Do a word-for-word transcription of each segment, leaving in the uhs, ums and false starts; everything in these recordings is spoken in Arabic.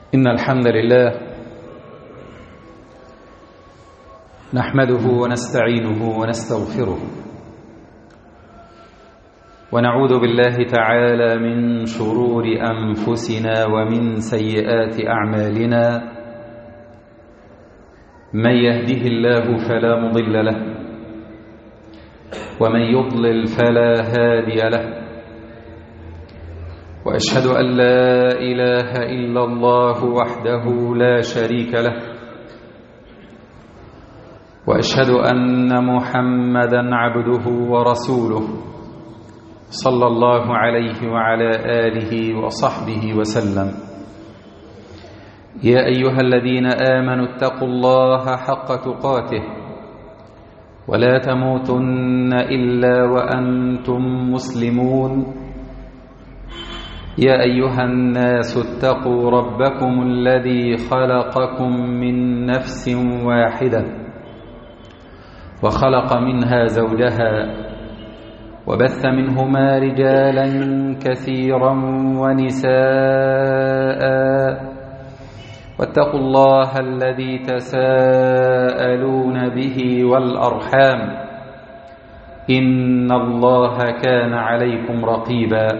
إن الحمد لله نحمده ونستعينه ونستغفره ونعوذ بالله تعالى من شرور أنفسنا ومن سيئات أعمالنا. من يهده الله فلا مضل له ومن يضلل فلا هادي له، وأشهد أن لا إله إلا الله وحده لا شريك له، وأشهد أن محمدًا عبده ورسوله صلى الله عليه وعلى آله وصحبه وسلم. يا أيها الذين آمنوا اتقوا الله حق تقاته ولا تموتن إلا وأنتم مسلمون. يا أيها الناس اتقوا ربكم الذي خلقكم من نفس واحدة وخلق منها زوجها وبث منهما رجالا كثيرا ونساء، واتقوا الله الذي تساءلون به والأرحام إن الله كان عليكم رقيبا.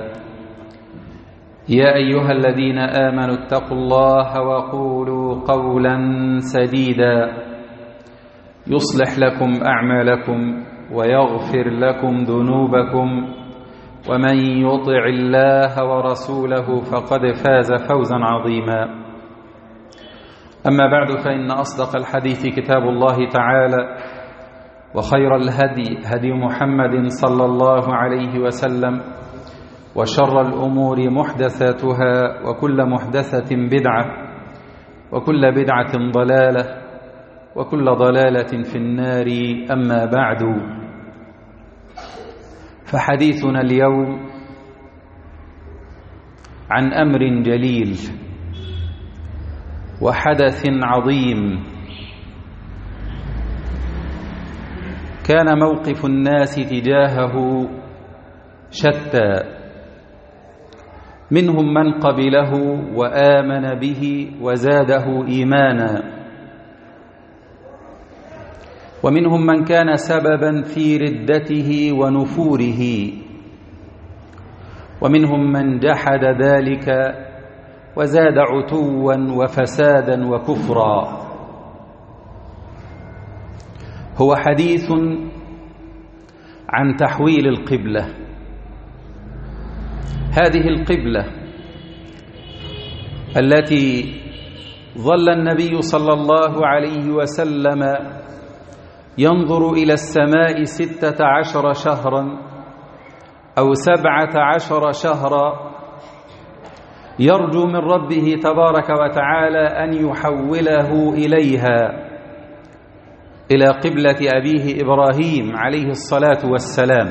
يا أيها الذين آمنوا اتقوا الله وقولوا قولا سديدا يصلح لكم أعمالكم ويغفر لكم ذنوبكم، ومن يطع الله ورسوله فقد فاز فوزا عظيما. أما بعد، فإن أصدق الحديث كتاب الله تعالى، وخير الهدي هدي محمد صلى الله عليه وسلم، وشر الأمور محدثاتها، وكل محدثة بدعة، وكل بدعة ضلالة، وكل ضلالة في النار. أما بعد، فحديثنا اليوم عن أمر جليل وحدث عظيم كان موقف الناس تجاهه شتى، منهم من قبله وآمن به وزاده إيمانا، ومنهم من كان سببا في ردته ونفوره، ومنهم من جحد ذلك وزاد عتوا وفسادا وكفرا. هو حديث عن تحويل القبلة. هذه القبلة التي ظل النبي صلى الله عليه وسلم ينظر إلى السماء ستة عشر شهرا أو سبعة عشر شهرا يرجو من ربه تبارك وتعالى أن يحوله إليها، إلى قبلة أبيه إبراهيم عليه الصلاة والسلام،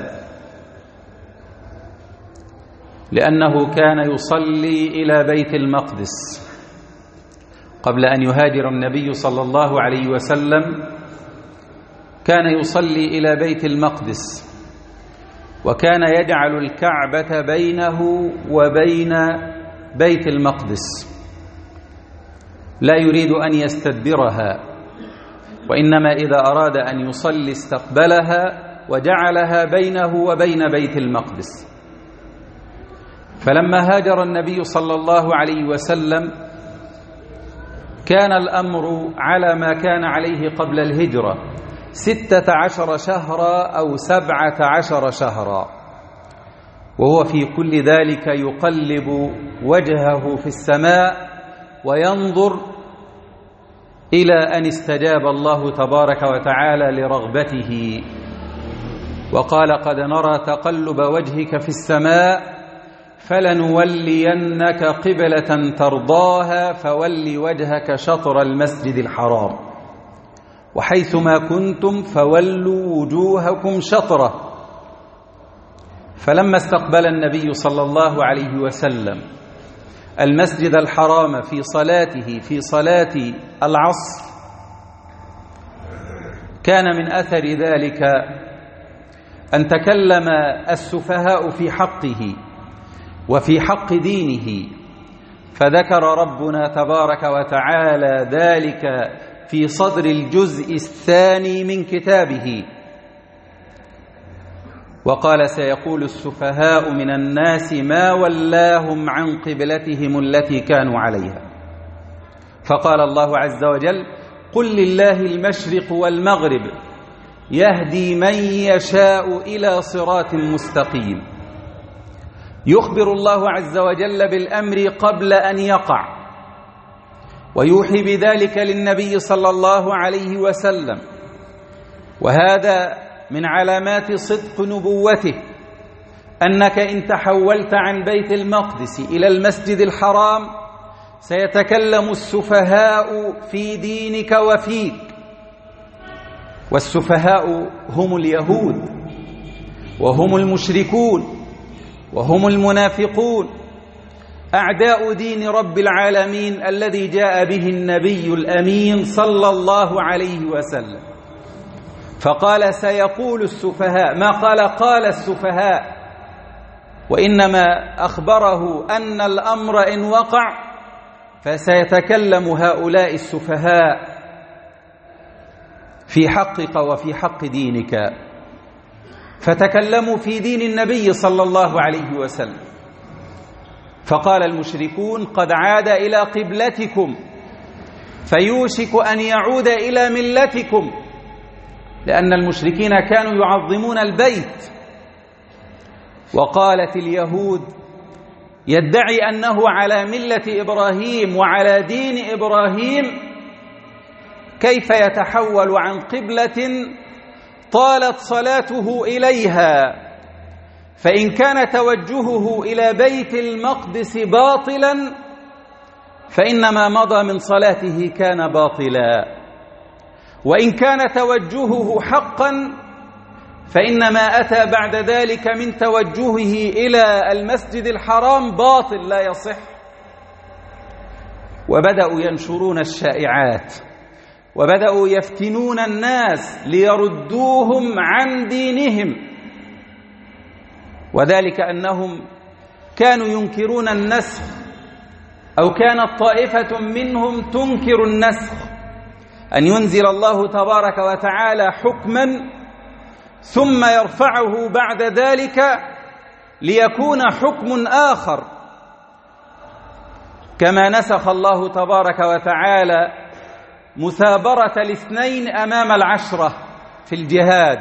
لأنه كان يصلي إلى بيت المقدس قبل أن يهاجر النبي صلى الله عليه وسلم. كان يصلي إلى بيت المقدس، وكان يجعل الكعبة بينه وبين بيت المقدس، لا يريد أن يستدبرها، وإنما إذا أراد أن يصلي استقبلها وجعلها بينه وبين بيت المقدس. فلما هاجر النبي صلى الله عليه وسلم كان الأمر على ما كان عليه قبل الهجرة، ستة عشر شهرا أو سبعة عشر شهرا، وهو في كل ذلك يقلب وجهه في السماء وينظر إلى أن استجاب الله تبارك وتعالى لرغبته، وقال: قد نرى تقلب وجهك في السماء فلنولينك قبلة ترضاها فول وجهك شطر المسجد الحرام وحيثما كنتم فولوا وجوهكم شطره. فلما استقبل النبي صلى الله عليه وسلم المسجد الحرام في صلاته في صلاة العصر، كان من أثر ذلك أن تكلم السفهاء في حقه وفي حق دينه، فذكر ربنا تبارك وتعالى ذلك في صدر الجزء الثاني من كتابه، وقال: سيقول السفهاء من الناس ما ولاهم عن قبلتهم التي كانوا عليها. فقال الله عز وجل: قل لله المشرق والمغرب يهدي من يشاء إلى صراط مستقيم. يخبر الله عز وجل بالأمر قبل أن يقع، ويوحي بذلك للنبي صلى الله عليه وسلم، وهذا من علامات صدق نبوته، أنك إن تحولت عن بيت المقدس إلى المسجد الحرام سيتكلم السفهاء في دينك وفيك. والسفهاء هم اليهود، وهم المشركون، وهم المنافقون، أعداء دين رب العالمين الذي جاء به النبي الأمين صلى الله عليه وسلم. فقال: سيقول السفهاء، ما قال قال السفهاء، وإنما أخبره أن الأمر إن وقع فسيتكلم هؤلاء السفهاء في حقك وفي حق دينك. فتكلموا في دين النبي صلى الله عليه وسلم، فقال المشركون: قد عاد إلى قبلتكم، فيوشك أن يعود إلى ملتكم، لأن المشركين كانوا يعظمون البيت. وقالت اليهود: يدعي أنه على ملة إبراهيم وعلى دين إبراهيم، كيف يتحول عن قبلة طالت صلاته إليها؟ فإن كان توجهه إلى بيت المقدس باطلا فإنما مضى من صلاته كان باطلا، وإن كان توجهه حقا فإنما أتى بعد ذلك من توجهه إلى المسجد الحرام باطل لا يصح. وبدأوا ينشرون الشائعات، وبدأوا يفتنون الناس ليردوهم عن دينهم، وذلك أنهم كانوا ينكرون النسخ، أو كانت طائفة منهم تنكر النسخ، أن ينزل الله تبارك وتعالى حكما ثم يرفعه بعد ذلك ليكون حكم آخر، كما نسخ الله تبارك وتعالى مثابرة الاثنين أمام العشرة في الجهاد،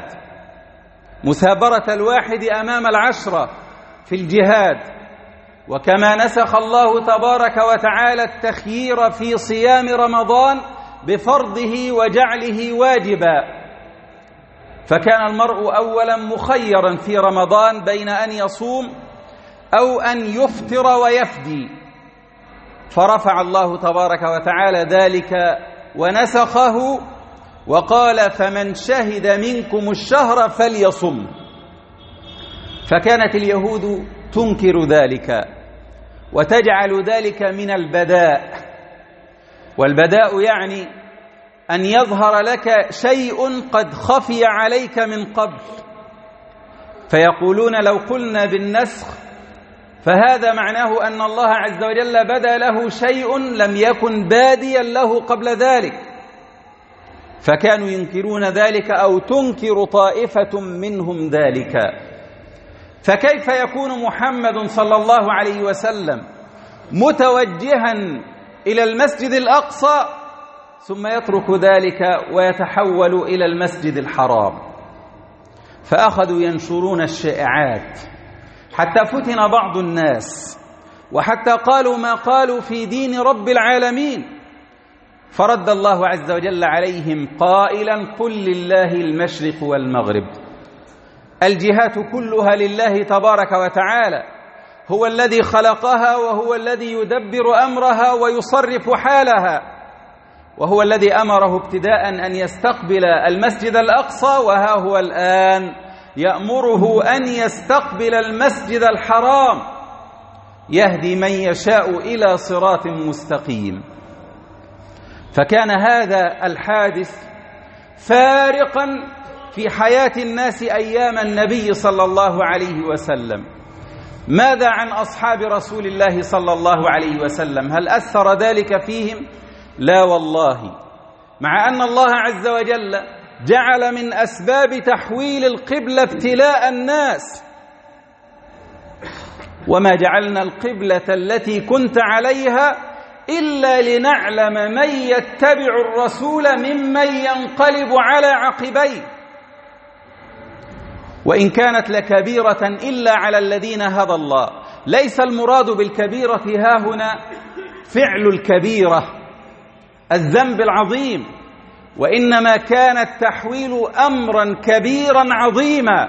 مثابرة الواحد أمام العشرة في الجهاد، وكما نسخ الله تبارك وتعالى التخيير في صيام رمضان بفرضه وجعله واجبا. فكان المرء أولا مخيرا في رمضان بين أن يصوم أو أن يفطر ويفدي، فرفع الله تبارك وتعالى ذلك ونسخه وقال: فمن شهد منكم الشهر فليصم. فكانت اليهود تنكر ذلك وتجعل ذلك من البداء، والبداء يعني أن يظهر لك شيء قد خفي عليك من قبل، فيقولون: لو قلنا بالنسخ فهذا معناه أن الله عز وجل بدا له شيء لم يكن باديا له قبل ذلك. فكانوا ينكرون ذلك، أو تنكر طائفة منهم ذلك. فكيف يكون محمد صلى الله عليه وسلم متوجها إلى المسجد الأقصى ثم يترك ذلك ويتحول إلى المسجد الحرام؟ فأخذوا ينشرون الشائعات حتى فتن بعض الناس، وحتى قالوا ما قالوا في دين رب العالمين. فرد الله عز وجل عليهم قائلا: قل لله المشرق والمغرب. الجهات كلها لله تبارك وتعالى، هو الذي خلقها، وهو الذي يدبر أمرها ويصرف حالها، وهو الذي أمره ابتداء أن يستقبل المسجد الأقصى، وها هو الآن يأمره أن يستقبل المسجد الحرام، يهدي من يشاء إلى صراط مستقيم. فكان هذا الحادث فارقا في حياة الناس أيام النبي صلى الله عليه وسلم، ماذا عن أصحاب رسول الله صلى الله عليه وسلم؟ هل أثر ذلك فيهم؟ لا والله، مع أن الله عز وجل جعل من أسباب تحويل القبلة ابتلاء الناس. وما جعلنا القبلة التي كنت عليها إلا لنعلم من يتبع الرسول ممن ينقلب على عقبيه، وإن كانت لكبيرة إلا على الذين هدى الله. ليس المراد بالكبيرة ها هنا فعل الكبيرة الذنب العظيم، وإنما كان التحويل أمرا كبيرا عظيما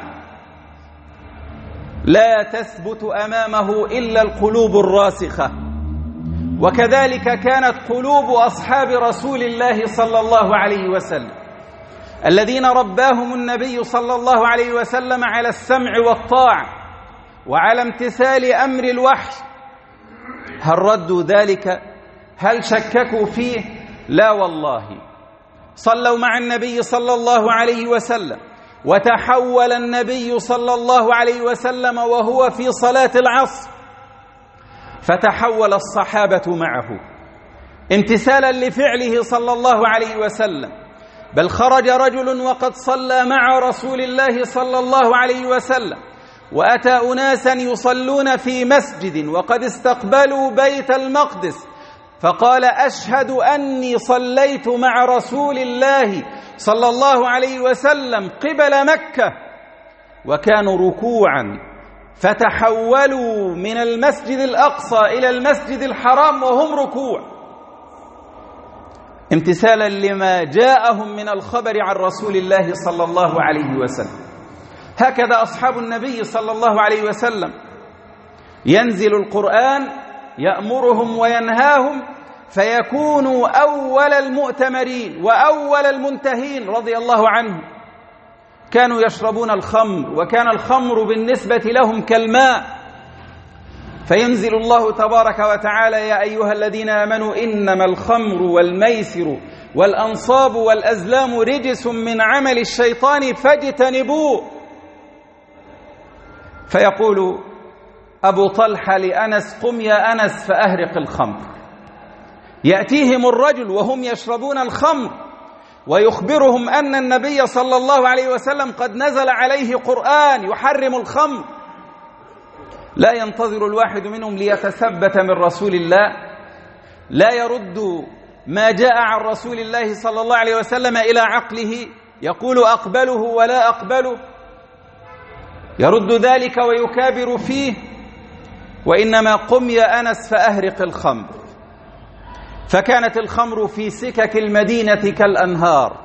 لا تثبت أمامه إلا القلوب الراسخة. وكذلك كانت قلوب أصحاب رسول الله صلى الله عليه وسلم الذين رباهم النبي صلى الله عليه وسلم على السمع والطاعة وعلى امتثال أمر الوحي. هل ردوا ذلك؟ هل شككوا فيه؟ لا والله، صلوا مع النبي صلى الله عليه وسلم، وتحول النبي صلى الله عليه وسلم وهو في صلاة العصر، فتحول الصحابة معه امتثالا لفعله صلى الله عليه وسلم. بل خرج رجل وقد صلى مع رسول الله صلى الله عليه وسلم، وأتى أناسا يصلون في مسجد وقد استقبلوا بيت المقدس، فقال: أشهد أني صليت مع رسول الله صلى الله عليه وسلم قبل مكة، وكانوا ركوعا، فتحولوا من المسجد الأقصى إلى المسجد الحرام وهم ركوع، امتثالا لما جاءهم من الخبر عن رسول الله صلى الله عليه وسلم. هكذا أصحاب النبي صلى الله عليه وسلم، ينزل القرآن يأمرهم وينهاهم فيكونوا أول المؤتمرين وأول المنتهين رضي الله عنهم. كانوا يشربون الخمر، وكان الخمر بالنسبة لهم كالماء، فينزل الله تبارك وتعالى: يا أيها الذين آمنوا إنما الخمر والميسر والأنصاب والأزلام رجس من عمل الشيطان فاجتنبوه. فيقول أبو طلحة لأنس: قم يا أنس فأهرق الخمر. يأتيهم الرجل وهم يشربون الخمر ويخبرهم أن النبي صلى الله عليه وسلم قد نزل عليه قرآن يحرم الخمر. لا ينتظر الواحد منهم ليتثبت من رسول الله، لا يرد ما جاء عن رسول الله صلى الله عليه وسلم إلى عقله يقول أقبله ولا أقبله، يرد ذلك ويكابر فيه، وإنما قم يا أنس فأهرق الخمر. فكانت الخمر في سكك المدينة كالأنهار،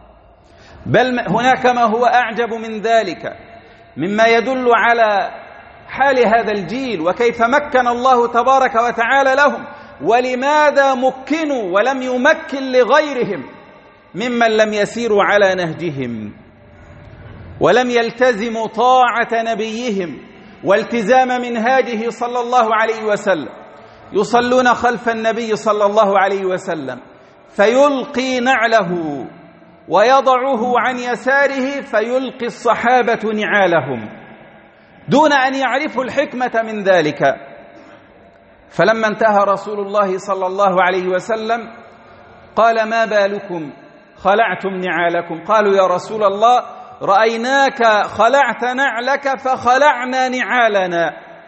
بل هناك ما هو أعجب من ذلك مما يدل على حال هذا الجيل وكيف مكن الله تبارك وتعالى لهم، ولماذا مكنوا ولم يمكن لغيرهم ممن لم يسيروا على نهجهم ولم يلتزموا طاعة نبيهم والتزام منهاجه صلى الله عليه وسلم. يصلون خلف النبي صلى الله عليه وسلم فيلقي نعله ويضعه عن يساره فيلقي الصحابة نعالهم دون أن يعرفوا الحكمة من ذلك. فلما انتهى رسول الله صلى الله عليه وسلم قال: ما بالكم خلعتم نعالكم؟ قالوا: يا رسول الله رأيناك خلعت نعلك فخلعنا نعالنا.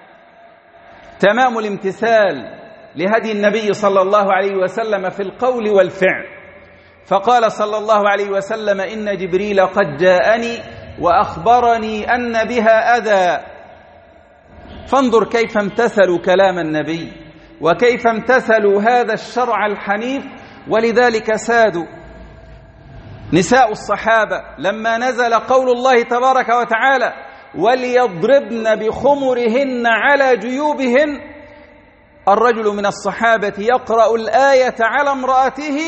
تمام الامتثال لهدي النبي صلى الله عليه وسلم في القول والفعل. فقال صلى الله عليه وسلم: إن جبريل قد جاءني وأخبرني أن بها أذى. فانظر كيف امتثلوا كلام النبي وكيف امتثلوا هذا الشرع الحنيف. ولذلك سادوا نساء الصحابة لما نزل قول الله تبارك وتعالى: وليضربن بخمرهن على جيوبهن. الرجل من الصحابة يقرأ الآية على امرأته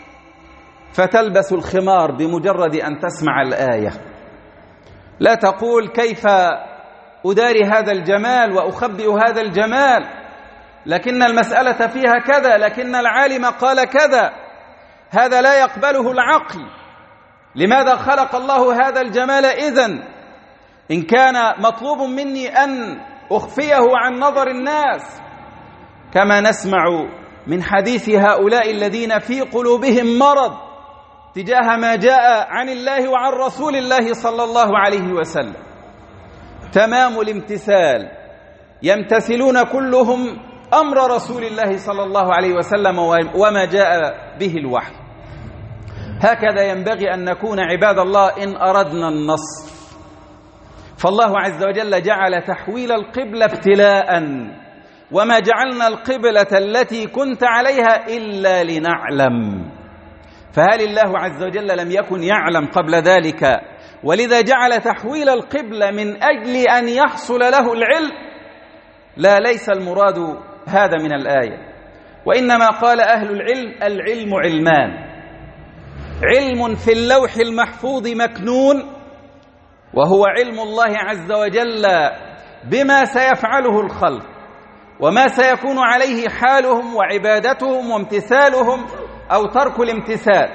فتلبس الخمار بمجرد أن تسمع الآية، لا تقول كيف أداري هذا الجمال وأخبئ هذا الجمال، لكن المسألة فيها كذا، لكن العالم قال كذا. هذا لا يقبله العقل. لماذا خلق الله هذا الجمال إذن؟ إن كان مطلوب مني أن أخفيه عن نظر الناس، كما نسمع من حديث هؤلاء الذين في قلوبهم مرض تجاه ما جاء عن الله وعن رسول الله صلى الله عليه وسلم. تمام الامتثال، يمتثلون كلهم أمر رسول الله صلى الله عليه وسلم وما جاء به الوحي. هكذا ينبغي أن نكون عباد الله إن أردنا النصر. فالله عز وجل جعل تحويل القبلة ابتلاء، وما جعلنا القبلة التي كنت عليها إلا لنعلم. فهل الله عز وجل لم يكن يعلم قبل ذلك ولذا جعل تحويل القبلة من أجل أن يحصل له العلم؟ لا، ليس المراد هذا من الآية، وإنما قال أهل العلم: العلم علمان، علم في اللوح المحفوظ مكنون، وهو علم الله عز وجل بما سيفعله الخلق وما سيكون عليه حالهم وعبادتهم وامتثالهم أو ترك الامتثال،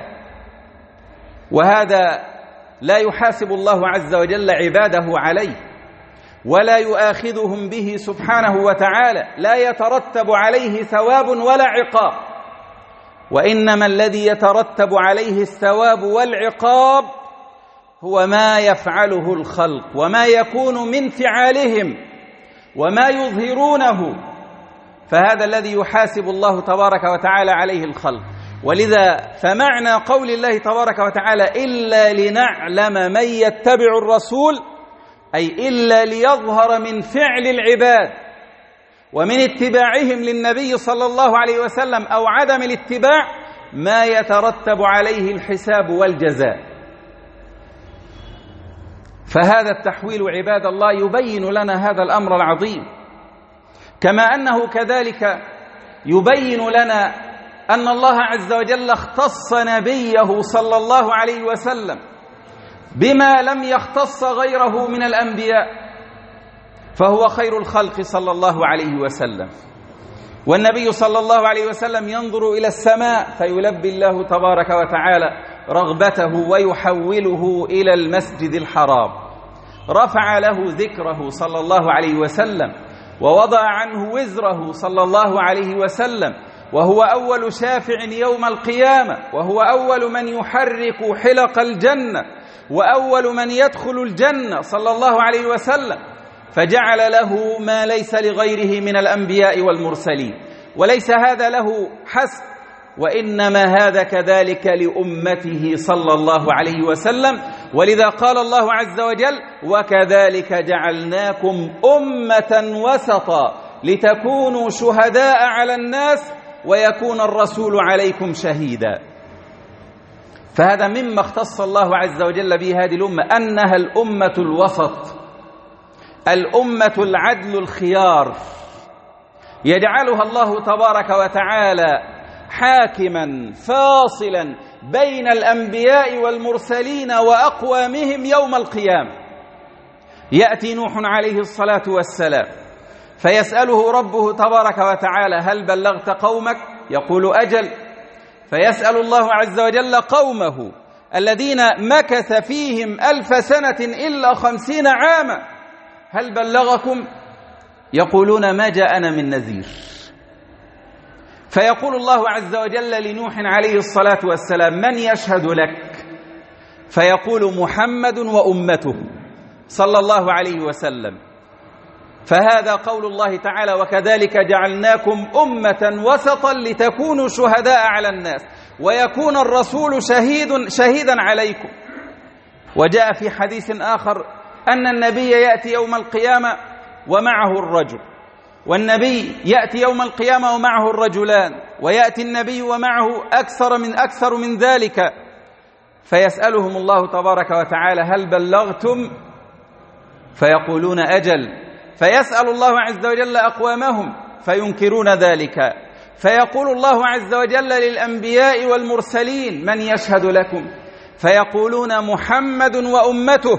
وهذا لا يحاسب الله عز وجل عباده عليه ولا يؤاخذهم به سبحانه وتعالى، لا يترتب عليه ثواب ولا عقاب، وإنما الذي يترتب عليه الثواب والعقاب هو ما يفعله الخلق وما يكون من فعالهم وما يظهرونه، فهذا الذي يحاسب الله تبارك وتعالى عليه الخلق. ولذا فمعنى قول الله تبارك وتعالى: إلا لنعلم من يتبع الرسول، أي إلا ليظهر من فعل العباد ومن اتباعهم للنبي صلى الله عليه وسلم أو عدم الاتباع ما يترتب عليه الحساب والجزاء. فهذا التحويل عباد الله يبين لنا هذا الأمر العظيم، كما أنه كذلك يبين لنا أن الله عز وجل اختص نبيه صلى الله عليه وسلم بما لم يختص غيره من الأنبياء، فهو خير الخلق صلى الله عليه وسلم. والنبي صلى الله عليه وسلم ينظر إلى السماء فيلبي الله تبارك وتعالى رغبته ويحوله إلى المسجد الحرام، رفع له ذكره صلى الله عليه وسلم ووضع عنه وزره صلى الله عليه وسلم، وهو أول شافع يوم القيامة، وهو أول من يحرك حلق الجنة، وأول من يدخل الجنة صلى الله عليه وسلم، فجعل له ما ليس لغيره من الأنبياء والمرسلين. وليس هذا له حسب، وإنما هذا كذلك لأمته صلى الله عليه وسلم. ولذا قال الله عز وجل: وكذلك جعلناكم أمة وسطا لتكونوا شهداء على الناس ويكون الرسول عليكم شهيدا. فهذا مما اختص الله عز وجل به هذه الأمة، أنها الأمة الوسط، الأمة العدل الخيار، يجعلها الله تبارك وتعالى حاكما فاصلا بين الأنبياء والمرسلين وأقوامهم يوم القيامة. يأتي نوح عليه الصلاة والسلام فيسأله ربه تبارك وتعالى: هل بلغت قومك؟ يقول: أجل. فيسأل الله عز وجل قومه الذين مكث فيهم ألف سنة إلا خمسين عاما: هل بلغكم؟ يقولون: ما جاءنا من نذير. فيقول الله عز وجل لنوح عليه الصلاة والسلام: من يشهد لك؟ فيقول: محمد وأمته صلى الله عليه وسلم. فهذا قول الله تعالى: وكذلك جعلناكم أمة وسطا لتكونوا شهداء على الناس ويكون الرسول شهيد شهيدا عليكم. وجاء في حديث آخر أن النبي يأتي يوم القيامة ومعه الرجل، والنبي يأتي يوم القيامة ومعه الرجلان، ويأتي النبي ومعه أكثر من أكثر من ذلك، فيسألهم الله تبارك وتعالى: هل بلغتم؟ فيقولون: أجل. فيسأل الله عز وجل أقوامهم فينكرون ذلك، فيقول الله عز وجل للأنبياء والمرسلين: من يشهد لكم؟ فيقولون: محمد وأمته.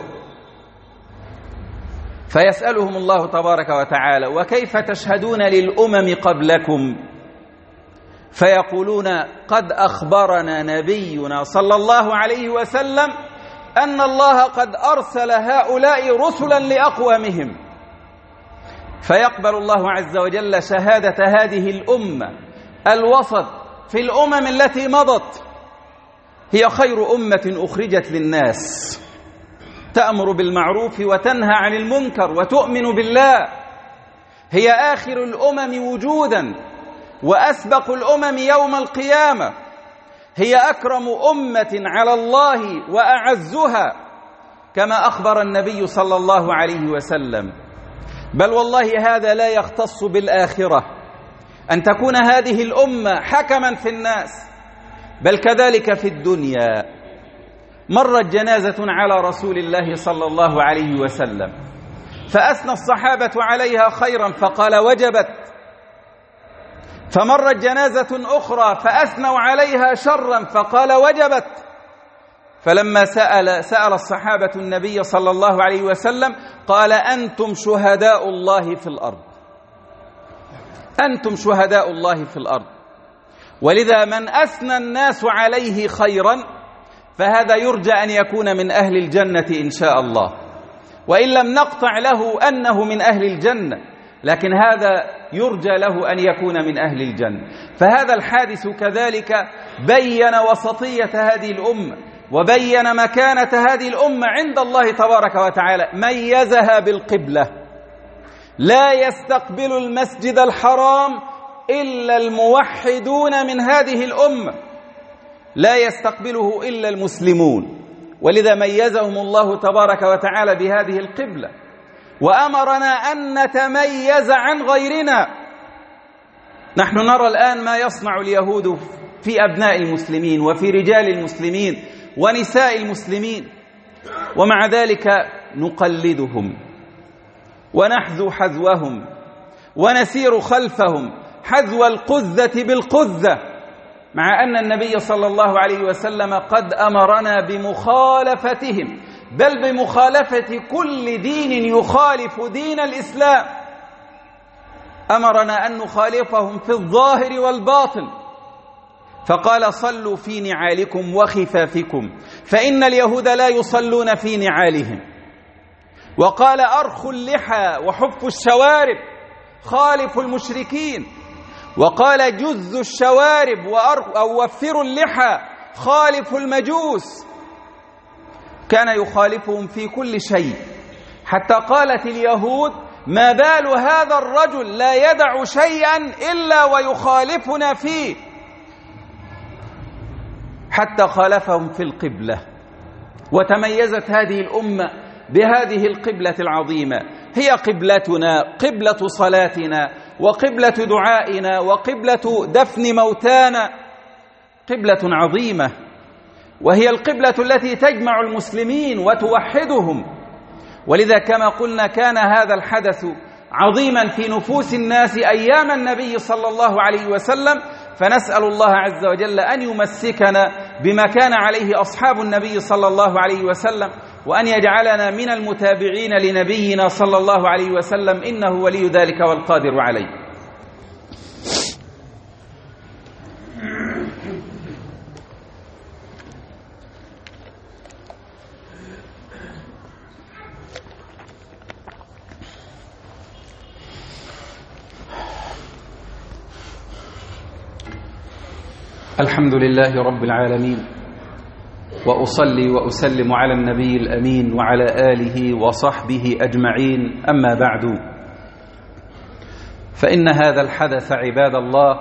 فيسألهم الله تبارك وتعالى: وكيف تشهدون للأمم قبلكم؟ فيقولون: قد أخبرنا نبينا صلى الله عليه وسلم أن الله قد أرسل هؤلاء رسلا لأقوامهم، فيقبل الله عز وجل شهادة هذه الأمة الوسط في الأمم التي مضت، هي خير أمة أخرجت للناس، تأمر بالمعروف وتنهى عن المنكر وتؤمن بالله، هي آخر الأمم وجودا وأسبق الأمم يوم القيامة، هي أكرم أمة على الله وأعزها، كما أخبر النبي صلى الله عليه وسلم. بل والله هذا لا يختص بالآخرة أن تكون هذه الأمة حكما في الناس، بل كذلك في الدنيا. مرت جنازة على رسول الله صلى الله عليه وسلم فأثنى الصحابة عليها خيرا فقال وجبت، فمرت جنازة أخرى فأثنوا عليها شرا فقال وجبت. فلما سأل سأل الصحابة النبي صلى الله عليه وسلم قال أنتم شهداء الله في الأرض، أنتم شهداء الله في الأرض. ولذا من أثنى الناس عليه خيرا فهذا يرجى أن يكون من أهل الجنة إن شاء الله، وإن لم نقطع له أنه من أهل الجنة، لكن هذا يرجى له أن يكون من أهل الجنة. فهذا الحادث كذلك بين وسطية هذه الأمة وبين مكانة هذه الأمة عند الله تبارك وتعالى، ميزها بالقبلة. لا يستقبل المسجد الحرام إلا الموحدون من هذه الأمة، لا يستقبله إلا المسلمون، ولذا ميزهم الله تبارك وتعالى بهذه القبلة، وأمرنا أن نتميز عن غيرنا. نحن نرى الآن ما يصنع اليهود في أبناء المسلمين وفي رجال المسلمين ونساء المسلمين، ومع ذلك نقلدهم ونحذو حذوهم ونسير خلفهم حذو القذة بالقذة، مع أن النبي صلى الله عليه وسلم قد أمرنا بمخالفتهم، بل بمخالفة كل دين يخالف دين الإسلام. أمرنا أن نخالفهم في الظاهر والباطن، فقال صلوا في نعالكم وخفافكم، فإن اليهود لا يصلون في نعالهم. وقال أرخوا اللحى وحفوا الشوارب، خالفوا المشركين. وقال جزوا الشوارب أو وفروا اللحى، خالفوا المجوس. كان يخالفهم في كل شيء، حتى قالت اليهود ما بال هذا الرجل لا يدع شيئا إلا ويخالفنا فيه، حتى خالفهم في القبلة. وتميزت هذه الأمة بهذه القبلة العظيمة، هي قبلتنا، قبلة صلاتنا وقبلة دعائنا وقبلة دفن موتانا، قبلة عظيمة، وهي القبلة التي تجمع المسلمين وتوحدهم. ولذا كما قلنا كان هذا الحدث عظيما في نفوس الناس أيام النبي صلى الله عليه وسلم، فنسأل الله عز وجل أن يمسكنا بما كان عليه أصحاب النبي صلى الله عليه وسلم، وأن يجعلنا من المتابعين لنبينا صلى الله عليه وسلم، إنه ولي ذلك والقادر عليه. الحمد لله رب العالمين، وأصلي وأسلم على النبي الأمين وعلى آله وصحبه أجمعين، أما بعد، فإن هذا الحدث عباد الله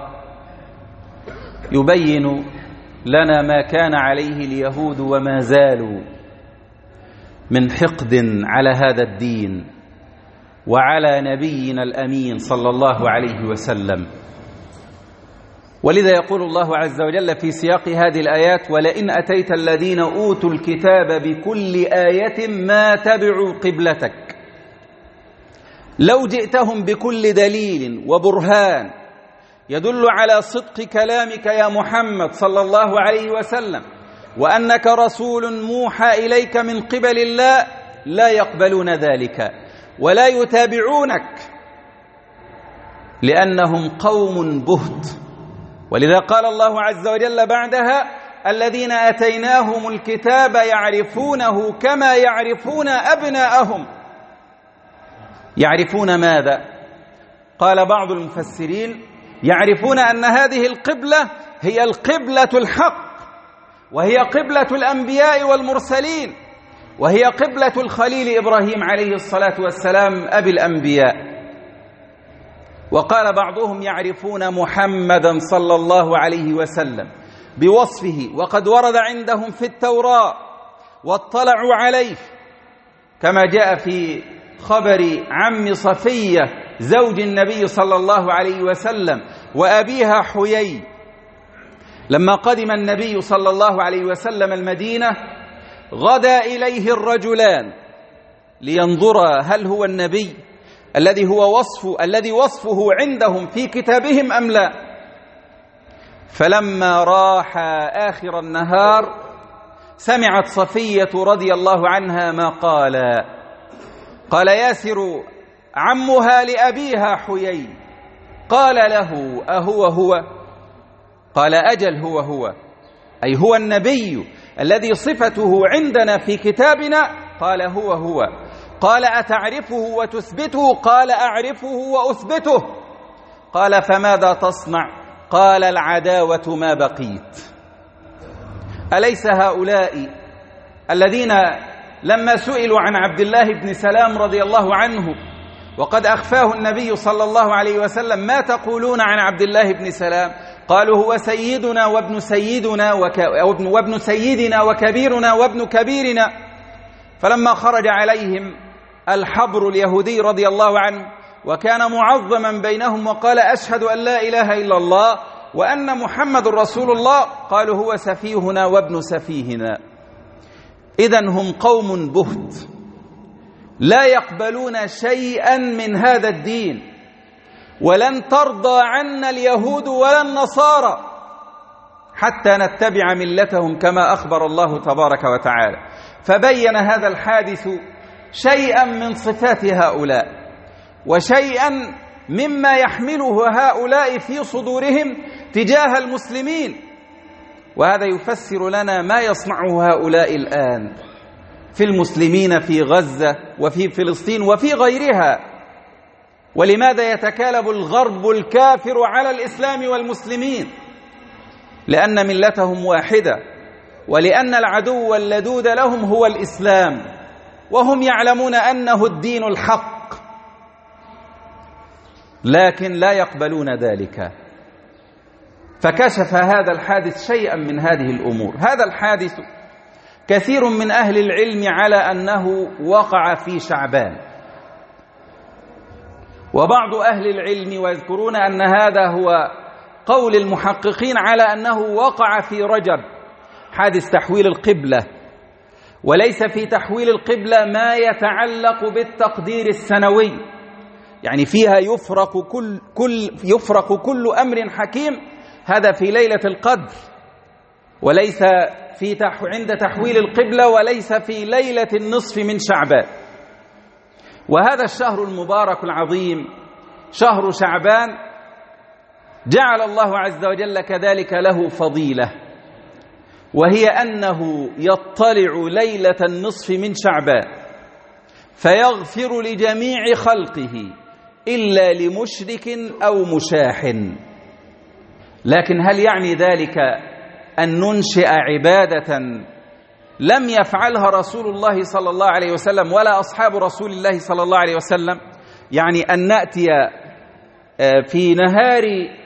يبين لنا ما كان عليه اليهود وما زالوا من حقد على هذا الدين وعلى نبينا الأمين صلى الله عليه وسلم. ولذا يقول الله عز وجل في سياق هذه الآيات ولئن أتيت الذين أوتوا الكتاب بكل آية ما تبعوا قبلتك. لو جئتهم بكل دليل وبرهان يدل على صدق كلامك يا محمد صلى الله عليه وسلم وأنك رسول موحى إليك من قبل الله، لا يقبلون ذلك ولا يتابعونك، لأنهم قوم بهت. ولذا قال الله عز وجل بعدها الذين آتيناهم الكتاب يعرفونه كما يعرفون أبناءهم. يعرفون ماذا؟ قال بعض المفسرين يعرفون أن هذه القبلة هي القبلة الحق، وهي قبلة الأنبياء والمرسلين، وهي قبلة الخليل إبراهيم عليه الصلاة والسلام أبي الأنبياء. وقال بعضهم يعرفون محمدا صلى الله عليه وسلم بوصفه، وقد ورد عندهم في التوراة واطلعوا عليه، كما جاء في خبر عم صفية زوج النبي صلى الله عليه وسلم وأبيها حيي، لما قدم النبي صلى الله عليه وسلم المدينة غدا إليه الرجلان لينظرا هل هو النبي الذي هو وصف الذي وصفه عندهم في كتابهم أم لا. فلما راح آخر النهار سمعت صفية رضي الله عنها ما قال. قال ياسر عمها لأبيها حيي، قال له أهو هو؟ قال أجل هو هو، أي هو النبي الذي صفته عندنا في كتابنا. قال هو هو. قال أتعرفه وتثبته؟ قال أعرفه وأثبته. قال فماذا تصنع؟ قال العداوة ما بقيت. أليس هؤلاء الذين لما سئلوا عن عبد الله بن سلام رضي الله عنه وقد أخفاه النبي صلى الله عليه وسلم ما تقولون عن عبد الله بن سلام؟ قالوا هو سيدنا وابن سيدنا وك... وابن سيدنا وكبيرنا وابن كبيرنا. فلما خرج عليهم الحبر اليهودي رضي الله عنه وكان معظما بينهم وقال أشهد أن لا إله إلا الله وأن محمد رسول الله، قالوا هو سفيهنا وابن سفيهنا. إذن هم قوم بهت لا يقبلون شيئا من هذا الدين، ولن ترضى عنا اليهود ولا النصارى حتى نتبع ملتهم كما أخبر الله تبارك وتعالى. فبين هذا الحادث شيئا من صفات هؤلاء وشيئا مما يحمله هؤلاء في صدورهم تجاه المسلمين، وهذا يفسر لنا ما يصنعه هؤلاء الآن في المسلمين في غزة وفي فلسطين وفي غيرها. ولماذا يتكالب الغرب الكافر على الإسلام والمسلمين؟ لأن ملتهم واحدة، ولأن العدو اللدود لهم هو الإسلام، وهم يعلمون أنه الدين الحق، لكن لا يقبلون ذلك. فكشف هذا الحادث شيئا من هذه الأمور. هذا الحادث كثير من أهل العلم على أنه وقع في شعبان، وبعض أهل العلم ويذكرون أن هذا هو قول المحققين على أنه وقع في رجب، حادث تحويل القبلة. وليس في تحويل القبلة ما يتعلق بالتقدير السنوي، يعني فيها يفرق كل, كل, يفرق كل أمر حكيم، هذا في ليلة القدر، وليس في تح عند تحويل القبلة، وليس في ليلة النصف من شعبان. وهذا الشهر المبارك العظيم شهر شعبان جعل الله عز وجل كذلك له فضيلة، وهي أنه يطلع ليلة النصف من شعبان فيغفر لجميع خلقه إلا لمشرك أو مشاح. لكن هل يعني ذلك أن ننشئ عبادة لم يفعلها رسول الله صلى الله عليه وسلم ولا أصحاب رسول الله صلى الله عليه وسلم؟ يعني أن نأتي في نهار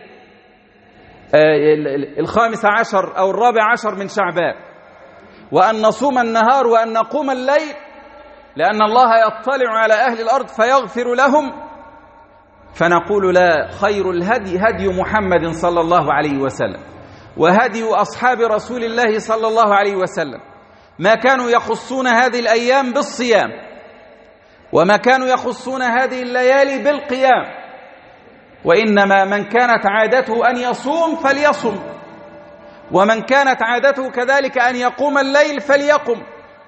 الخامس عشر أو الرابع عشر من شعبان وأن نصوم النهار وأن نقوم الليل لأن الله يطلع على أهل الأرض فيغفر لهم؟ فنقول لا، خير الهدي هدي محمد صلى الله عليه وسلم وهدي أصحاب رسول الله صلى الله عليه وسلم، ما كانوا يخصون هذه الأيام بالصيام، وما كانوا يخصون هذه الليالي بالقيام، وإنما من كانت عادته أن يصوم فليصم، ومن كانت عادته كذلك أن يقوم الليل فليقم.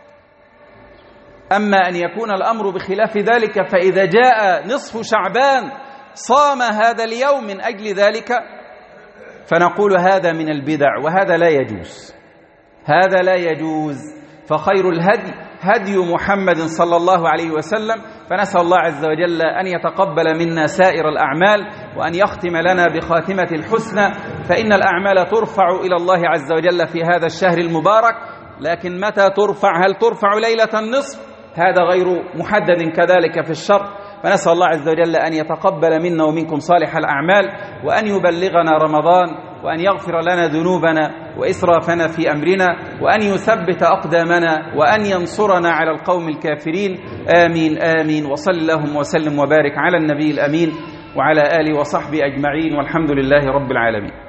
أما أن يكون الأمر بخلاف ذلك، فإذا جاء نصف شعبان صام هذا اليوم من أجل ذلك، فنقول هذا من البدع وهذا لا يجوز، هذا لا يجوز. فخير الهدي هدي محمد صلى الله عليه وسلم فنسأل الله عز وجل أن يتقبل منا سائر الأعمال وأن يختم لنا بخاتمة الحسنى، فإن الأعمال ترفع إلى الله عز وجل في هذا الشهر المبارك، لكن متى ترفع؟ هل ترفع ليلة النصف؟ هذا غير محدد كذلك في الشرع. فنسأل الله عز وجل أن يتقبل منا ومنكم صالح الأعمال، وأن يبلغنا رمضان، وأن يغفر لنا ذنوبنا وإسرافنا في أمرنا، وأن يثبت أقدامنا، وأن ينصرنا على القوم الكافرين. آمين آمين. وصل اللهم وسلم وبارك على النبي الأمين وعلى آله وصحبه أجمعين، والحمد لله رب العالمين.